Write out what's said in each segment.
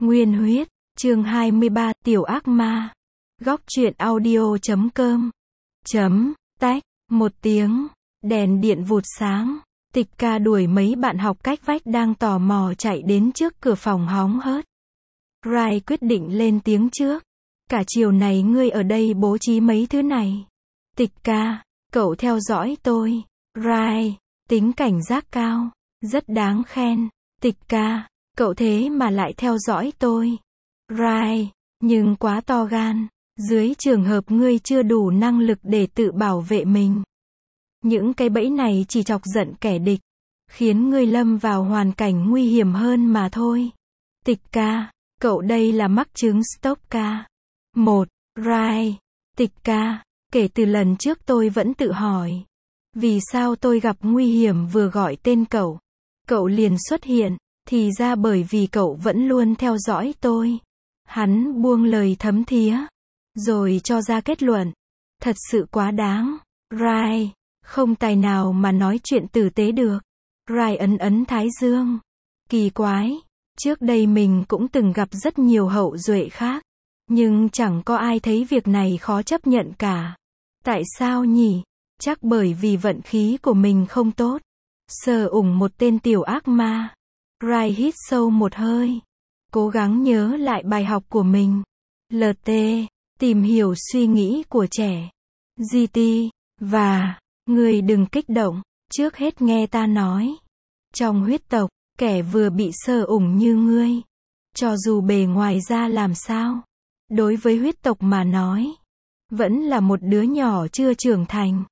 Nguyên huyết, chương 23, tiểu ác ma. Góc truyện audio.com. Tách, một tiếng, đèn điện vụt sáng. Tịch ca đuổi mấy bạn học cách vách đang tò mò chạy đến trước cửa phòng hóng hớt. Rai quyết định lên tiếng trước. Cả chiều này ngươi ở đây bố trí mấy thứ này. Tịch ca, cậu theo dõi tôi. Rai, tính cảnh giác cao, rất đáng khen. Tịch ca, cậu thế mà lại theo dõi tôi. Rai, nhưng quá to gan. Dưới trường hợp ngươi chưa đủ năng lực để tự bảo vệ mình. Những cái bẫy này chỉ chọc giận kẻ địch, khiến ngươi lâm vào hoàn cảnh nguy hiểm hơn mà thôi. Tịch ca, cậu đây là mắc chứng Stalker. Rai, tịch ca, kể từ lần trước tôi vẫn tự hỏi. Vì sao tôi gặp nguy hiểm vừa gọi tên cậu, cậu liền xuất hiện, thì ra bởi vì cậu vẫn luôn theo dõi tôi. Hắn buông lời thấm thía, rồi cho ra kết luận. Thật sự quá đáng. Rai, không tài nào mà nói chuyện tử tế được. Rai ấn thái dương. Kỳ quái, trước đây mình cũng từng gặp rất nhiều hậu duệ khác, nhưng chẳng có ai thấy việc này khó chấp nhận cả. Tại sao nhỉ? Chắc bởi vì vận khí của mình không tốt. Sờ ủng một tên tiểu ác ma. Rai hít sâu một hơi, cố gắng nhớ lại bài học của mình. LT, tìm hiểu suy nghĩ của trẻ. GT, và, người đừng kích động, trước hết nghe ta nói. Trong huyết tộc, kẻ vừa bị sờ ủng như ngươi, cho dù bề ngoài ra làm sao, đối với huyết tộc mà nói, vẫn là một đứa nhỏ chưa trưởng thành.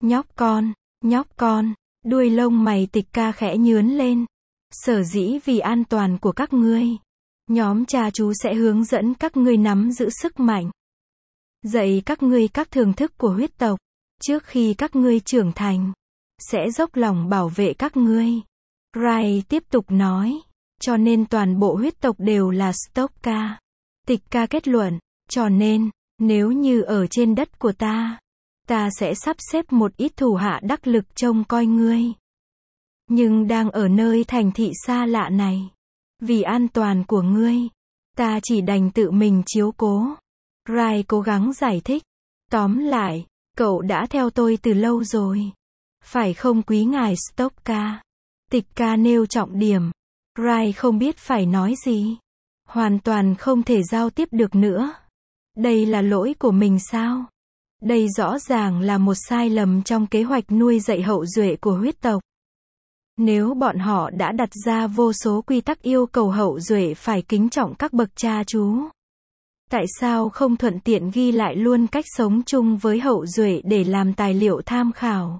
Nhóc con, đuôi lông mày tịch ca khẽ nhướn lên. Sở dĩ vì an toàn của các ngươi, nhóm cha chú sẽ hướng dẫn các ngươi nắm giữ sức mạnh, dạy các ngươi các thưởng thức của huyết tộc. Trước khi các ngươi trưởng thành, sẽ dốc lòng bảo vệ các ngươi. Rai tiếp tục nói, cho nên toàn bộ huyết tộc đều là Stalker. Tịch ca kết luận, cho nên, nếu như ở trên đất của ta sẽ sắp xếp một ít thủ hạ đắc lực trông coi ngươi. Nhưng đang ở nơi thành thị xa lạ này, vì an toàn của ngươi, ta chỉ đành tự mình chiếu cố. Rai cố gắng giải thích. Tóm lại, cậu đã theo tôi từ lâu rồi, phải không quý ngài Stalker? Tịch ca nêu trọng điểm. Rai không biết phải nói gì. Hoàn toàn không thể giao tiếp được nữa. Đây là lỗi của mình sao? Đây rõ ràng là một sai lầm trong kế hoạch nuôi dạy hậu duệ của huyết tộc. Nếu bọn họ đã đặt ra vô số quy tắc yêu cầu hậu duệ phải kính trọng các bậc cha chú, tại sao không thuận tiện ghi lại luôn cách sống chung với hậu duệ để làm tài liệu tham khảo?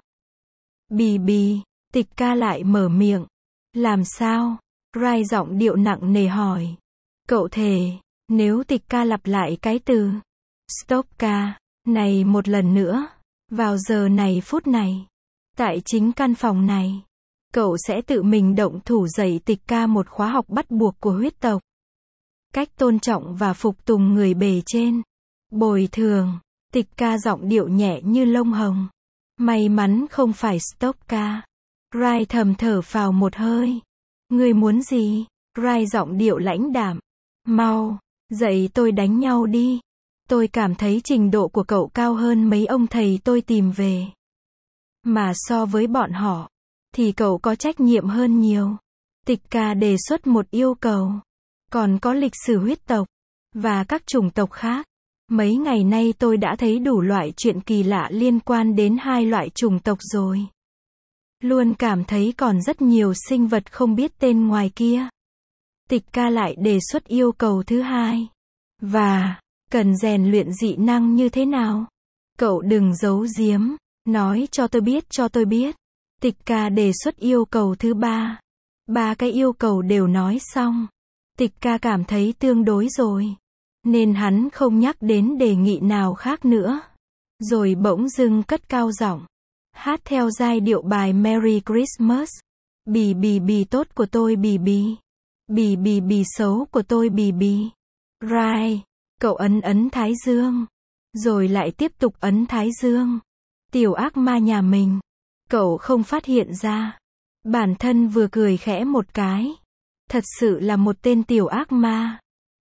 Tịch ca lại mở miệng. Làm sao? Rai giọng điệu nặng nề hỏi. Cậu thề, nếu tịch ca lặp lại cái từ Stalker này một lần nữa, vào giờ này phút này, tại chính căn phòng này, cậu sẽ tự mình động thủ dạy tịch ca một khóa học bắt buộc của huyết tộc. Cách tôn trọng và phục tùng người bề trên. Bồi thường. Tịch ca giọng điệu nhẹ như lông hồng. May mắn không phải Stalker. Rai thầm thở phào một hơi. Ngươi muốn gì? Rai giọng điệu lãnh đạm. Mau, dạy tôi đánh nhau đi. Tôi cảm thấy trình độ của cậu cao hơn mấy ông thầy tôi tìm về. Mà so với bọn họ, thì cậu có trách nhiệm hơn nhiều. Tịch ca đề xuất một yêu cầu. Còn có lịch sử huyết tộc, và các chủng tộc khác. Mấy ngày nay tôi đã thấy đủ loại chuyện kỳ lạ liên quan đến hai loại chủng tộc rồi. Luôn cảm thấy còn rất nhiều sinh vật không biết tên ngoài kia. Tịch ca lại đề xuất yêu cầu thứ hai. Và, cần rèn luyện dị năng như thế nào? Cậu đừng giấu giếm, nói cho tôi biết. Tịch ca đề xuất yêu cầu thứ ba. Ba cái yêu cầu đều nói xong. Tịch ca cảm thấy tương đối rồi, nên hắn không nhắc đến đề nghị nào khác nữa. Rồi bỗng dưng cất cao giọng, hát theo giai điệu bài Merry Christmas. Bì tốt của tôi bì xấu của tôi bì. Rai, cậu ấn thái dương, rồi lại tiếp tục ấn thái dương. Tiểu ác ma nhà mình, cậu không phát hiện ra. Bản thân vừa cười khẽ một cái. Thật sự là một tên tiểu ác ma.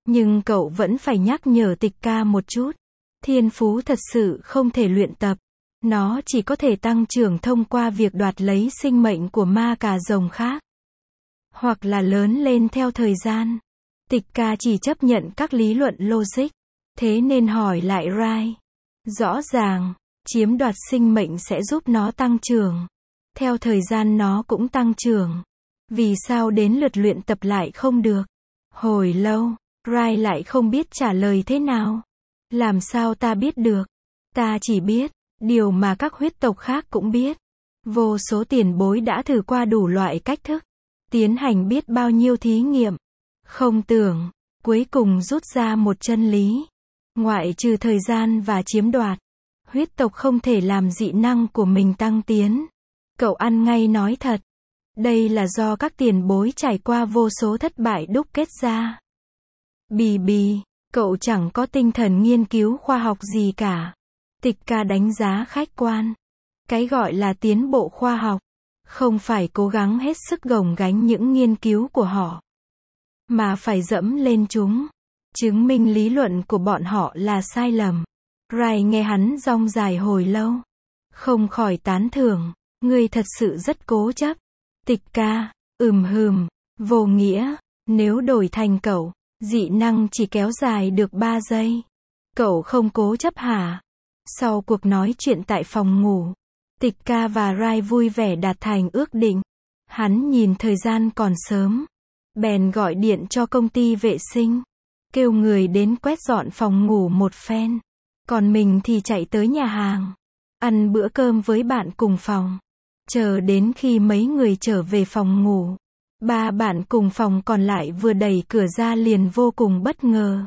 Nhưng cậu vẫn phải nhắc nhở Tịch Ca một chút. Thiên phú thật sự không thể luyện tập. Nó chỉ có thể tăng trưởng thông qua việc đoạt lấy sinh mệnh của ma cà rồng khác. Hoặc là lớn lên theo thời gian. Tịch Ca chỉ chấp nhận các lý luận logic. Thế nên hỏi lại Rai. Rõ ràng, chiếm đoạt sinh mệnh sẽ giúp nó tăng trưởng. Theo thời gian nó cũng tăng trưởng. Vì sao đến lượt luyện tập lại không được? Hồi lâu, Rai lại không biết trả lời thế nào. Làm sao ta biết được? Ta chỉ biết, điều mà các huyết tộc khác cũng biết. Vô số tiền bối đã thử qua đủ loại cách thức. Tiến hành biết bao nhiêu thí nghiệm. Không tưởng, cuối cùng rút ra một chân lý. Ngoại trừ thời gian và chiếm đoạt, huyết tộc không thể làm dị năng của mình tăng tiến. Cậu ăn ngay nói thật. Đây là do các tiền bối trải qua vô số thất bại đúc kết ra. Bì bì, cậu chẳng có tinh thần nghiên cứu khoa học gì cả. Tịch Ca đánh giá khách quan. Cái gọi là tiến bộ khoa học, không phải cố gắng hết sức gồng gánh những nghiên cứu của họ, mà phải dẫm lên chúng. Chứng minh lý luận của bọn họ là sai lầm. Rai nghe hắn rong dài hồi lâu. Không khỏi tán thưởng. Ngươi thật sự rất cố chấp. Tịch Ca, vô nghĩa. Nếu đổi thành cậu, dị năng chỉ kéo dài được 3 giây. Cậu không cố chấp hả? Sau cuộc nói chuyện tại phòng ngủ, Tịch Ca và Rai vui vẻ đạt thành ước định. Hắn nhìn thời gian còn sớm, bèn gọi điện cho công ty vệ sinh, kêu người đến quét dọn phòng ngủ một phen. Còn mình thì chạy tới nhà hàng, ăn bữa cơm với bạn cùng phòng. Chờ đến khi mấy người trở về phòng ngủ, 3 bạn cùng phòng còn lại vừa đẩy cửa ra liền vô cùng bất ngờ.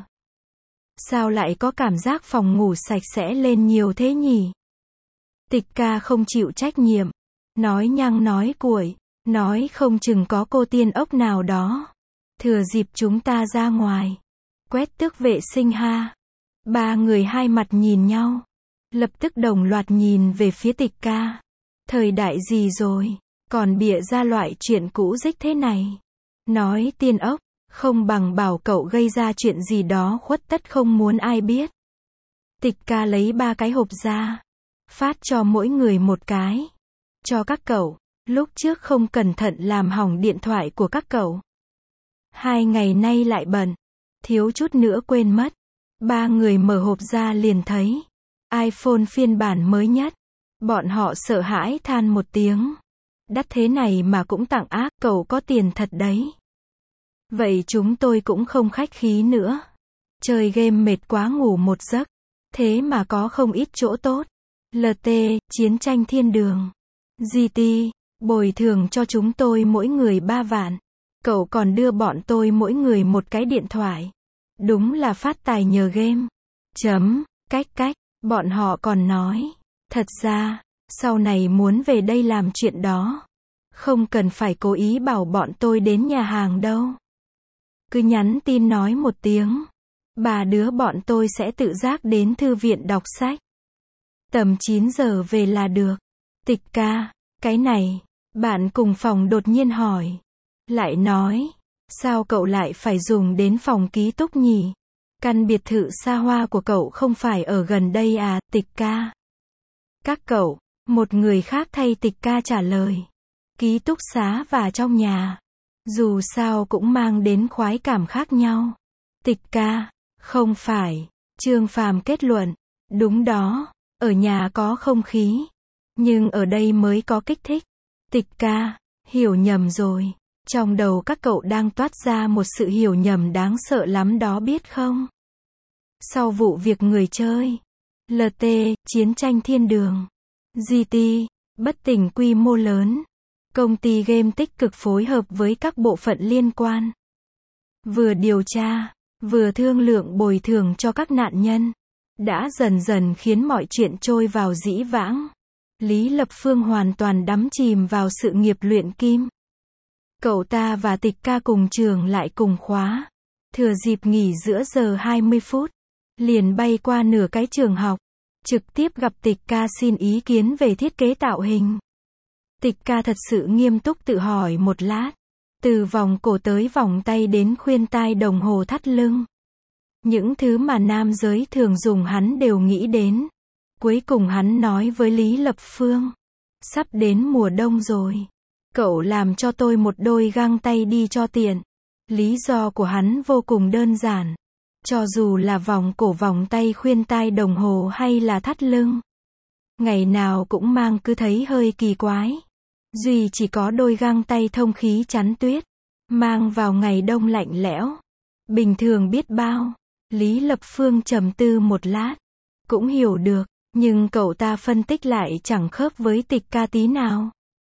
Sao lại có cảm giác phòng ngủ sạch sẽ lên nhiều thế nhỉ? Tịch Ca không chịu trách nhiệm, nói nhăng nói cuội, nói không chừng có cô tiên ốc nào đó. Thừa dịp chúng ta ra ngoài, quét tước vệ sinh ha. 3 người hai mặt nhìn nhau, lập tức đồng loạt nhìn về phía Tịch Ca. Thời đại gì rồi, còn bịa ra loại chuyện cũ rích thế này. Nói tiên ốc, không bằng bảo cậu gây ra chuyện gì đó khuất tất không muốn ai biết. Tịch Ca lấy 3 cái hộp ra, phát cho mỗi người một cái. Cho các cậu, lúc trước không cẩn thận làm hỏng điện thoại của các cậu. 2 ngày nay lại bận, thiếu chút nữa quên mất. 3 người mở hộp ra liền thấy iPhone phiên bản mới nhất. Bọn họ sợ hãi than một tiếng. Đắt thế này mà cũng tặng ác, cậu có tiền thật đấy. Vậy chúng tôi cũng không khách khí nữa. Chơi game mệt quá ngủ một giấc. Thế mà có không ít chỗ tốt. LT, Chiến tranh thiên đường. GT, bồi thường cho chúng tôi mỗi người 3 vạn. Cậu còn đưa bọn tôi mỗi người một cái điện thoại. Đúng là phát tài nhờ game. Cách, bọn họ còn nói. Thật ra, sau này muốn về đây làm chuyện đó, không cần phải cố ý bảo bọn tôi đến nhà hàng đâu. Cứ nhắn tin nói một tiếng. 3 đứa bọn tôi sẽ tự giác đến thư viện đọc sách. Tầm 9 giờ về là được. Tịch Ca, cái này, bạn cùng phòng đột nhiên hỏi. Lại nói, sao cậu lại phải dùng đến phòng ký túc nhỉ? Căn biệt thự xa hoa của cậu không phải ở gần đây à, Tịch Ca? Các cậu, một người khác thay Tịch Ca trả lời. Ký túc xá và trong nhà, dù sao cũng mang đến khoái cảm khác nhau. Tịch Ca, không phải. Trương Phàm kết luận. Đúng đó, ở nhà có không khí, nhưng ở đây mới có kích thích. Tịch Ca, hiểu nhầm rồi. Trong đầu các cậu đang toát ra một sự hiểu nhầm đáng sợ lắm đó biết không? Sau vụ việc người chơi LT, Chiến tranh thiên đường, GT, bất tỉnh quy mô lớn, công ty game tích cực phối hợp với các bộ phận liên quan. Vừa điều tra, vừa thương lượng bồi thường cho các nạn nhân. Đã dần dần khiến mọi chuyện trôi vào dĩ vãng. Lý Lập Phương hoàn toàn đắm chìm vào sự nghiệp luyện kim. Cậu ta và Tịch Ca cùng trường lại cùng khóa. Thừa dịp nghỉ giữa giờ 20 phút, liền bay qua nửa cái trường học, trực tiếp gặp Tịch Ca xin ý kiến về thiết kế tạo hình. Tịch Ca thật sự nghiêm túc tự hỏi một lát. Từ vòng cổ tới vòng tay đến khuyên tai đồng hồ thắt lưng. Những thứ mà nam giới thường dùng hắn đều nghĩ đến. Cuối cùng hắn nói với Lý Lập Phương. Sắp đến mùa đông rồi. Cậu làm cho tôi một đôi găng tay đi cho tiện. Lý do của hắn vô cùng đơn giản. Cho dù là vòng cổ, vòng tay, khuyên tai, đồng hồ hay là thắt lưng, ngày nào cũng mang cứ thấy hơi kỳ quái. Duy chỉ có đôi găng tay thông khí chắn tuyết, mang vào ngày đông lạnh lẽo, bình thường biết bao. Lý Lập Phương trầm tư một lát, cũng hiểu được, nhưng cậu ta phân tích lại chẳng khớp với Tịch Ca tí nào.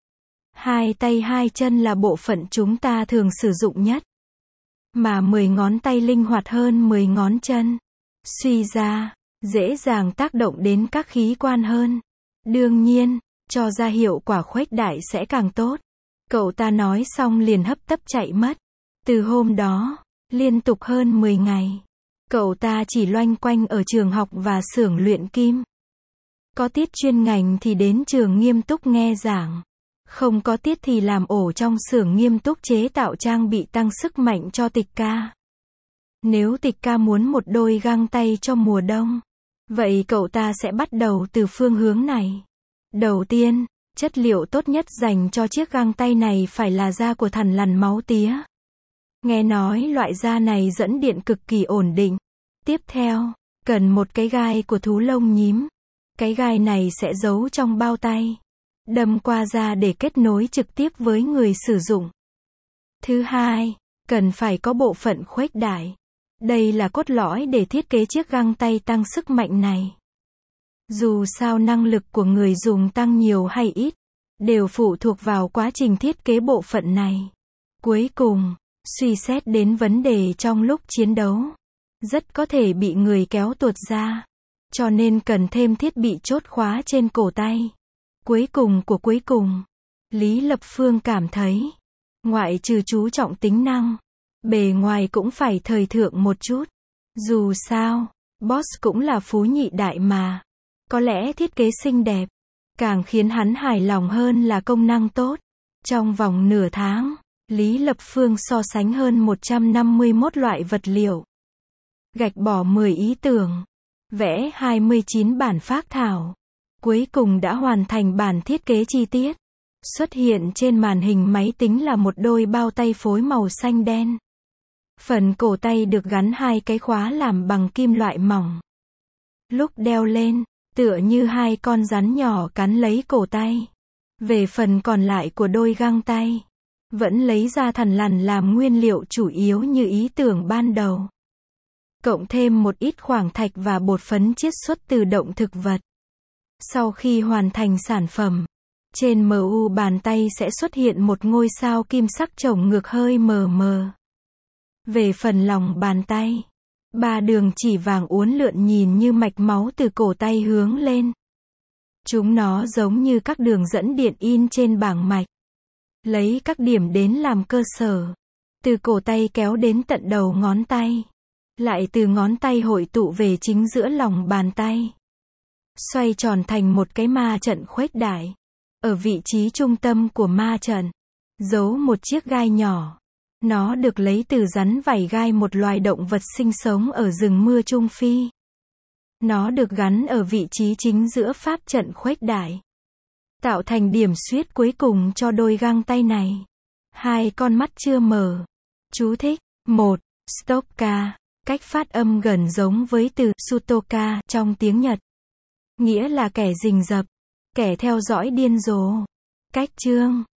Hai tay hai chân là bộ phận chúng ta thường sử dụng nhất, mà 10 ngón tay linh hoạt hơn 10 ngón chân. Suy ra, dễ dàng tác động đến các khí quan hơn. Đương nhiên, cho ra hiệu quả khuếch đại sẽ càng tốt. Cậu ta nói xong liền hấp tấp chạy mất. Từ hôm đó, liên tục hơn 10 ngày, cậu ta chỉ loanh quanh ở trường học và xưởng luyện kim. Có tiết chuyên ngành thì đến trường nghiêm túc nghe giảng. Không có tiết thì làm ổ trong xưởng nghiêm túc chế tạo trang bị tăng sức mạnh cho Tịch Ca. Nếu Tịch Ca muốn một đôi găng tay cho mùa đông, vậy cậu ta sẽ bắt đầu từ phương hướng này. Đầu tiên, chất liệu tốt nhất dành cho chiếc găng tay này phải là da của thằn lằn máu tía. Nghe nói loại da này dẫn điện cực kỳ ổn định. Tiếp theo, cần một cái gai của thú lông nhím. Cái gai này sẽ giấu trong bao tay, đâm qua da để kết nối trực tiếp với người sử dụng. Thứ hai, cần phải có bộ phận khuếch đại. Đây là cốt lõi để thiết kế chiếc găng tay tăng sức mạnh này. Dù sao năng lực của người dùng tăng nhiều hay ít, đều phụ thuộc vào quá trình thiết kế bộ phận này. Cuối cùng, suy xét đến vấn đề trong lúc chiến đấu, rất có thể bị người kéo tuột ra, cho nên cần thêm thiết bị chốt khóa trên cổ tay. Cuối cùng của cuối cùng, Lý Lập Phương cảm thấy, ngoại trừ chú trọng tính năng, bề ngoài cũng phải thời thượng một chút. Dù sao, boss cũng là phú nhị đại mà. Có lẽ thiết kế xinh đẹp, càng khiến hắn hài lòng hơn là công năng tốt. Trong vòng nửa tháng, Lý Lập Phương so sánh hơn 151 loại vật liệu, gạch bỏ 10 ý tưởng, vẽ 29 bản phác thảo. Cuối cùng đã hoàn thành bản thiết kế chi tiết. Xuất hiện trên màn hình máy tính là một đôi bao tay phối màu xanh đen. Phần cổ tay được gắn hai cái khóa làm bằng kim loại mỏng. Lúc đeo lên, tựa như hai con rắn nhỏ cắn lấy cổ tay. Về phần còn lại của đôi găng tay, vẫn lấy da thằn lằn làm nguyên liệu chủ yếu như ý tưởng ban đầu. Cộng thêm một ít khoáng thạch và bột phấn chiết xuất từ động thực vật. Sau khi hoàn thành sản phẩm, trên MU bàn tay sẽ xuất hiện một ngôi sao kim sắc chồng ngược hơi mờ mờ. Về phần lòng bàn tay, 3 đường chỉ vàng uốn lượn nhìn như mạch máu từ cổ tay hướng lên. Chúng nó giống như các đường dẫn điện in trên bảng mạch. Lấy các điểm đến làm cơ sở. Từ cổ tay kéo đến tận đầu ngón tay. Lại từ ngón tay hội tụ về chính giữa lòng bàn tay. Xoay tròn thành một cái ma trận khuếch đại. Ở vị trí trung tâm của ma trận, giấu một chiếc gai nhỏ. Nó được lấy từ rắn vảy gai, một loài động vật sinh sống ở rừng mưa Trung Phi. Nó được gắn ở vị trí chính giữa pháp trận khuếch đại, tạo thành điểm xuyết cuối cùng cho đôi găng tay này. Hai con mắt chưa mở. Chú thích. 1. Stalker, cách phát âm gần giống với từ Sutoka trong tiếng Nhật. Nghĩa là kẻ rình rập, kẻ theo dõi điên rồ. Cách chương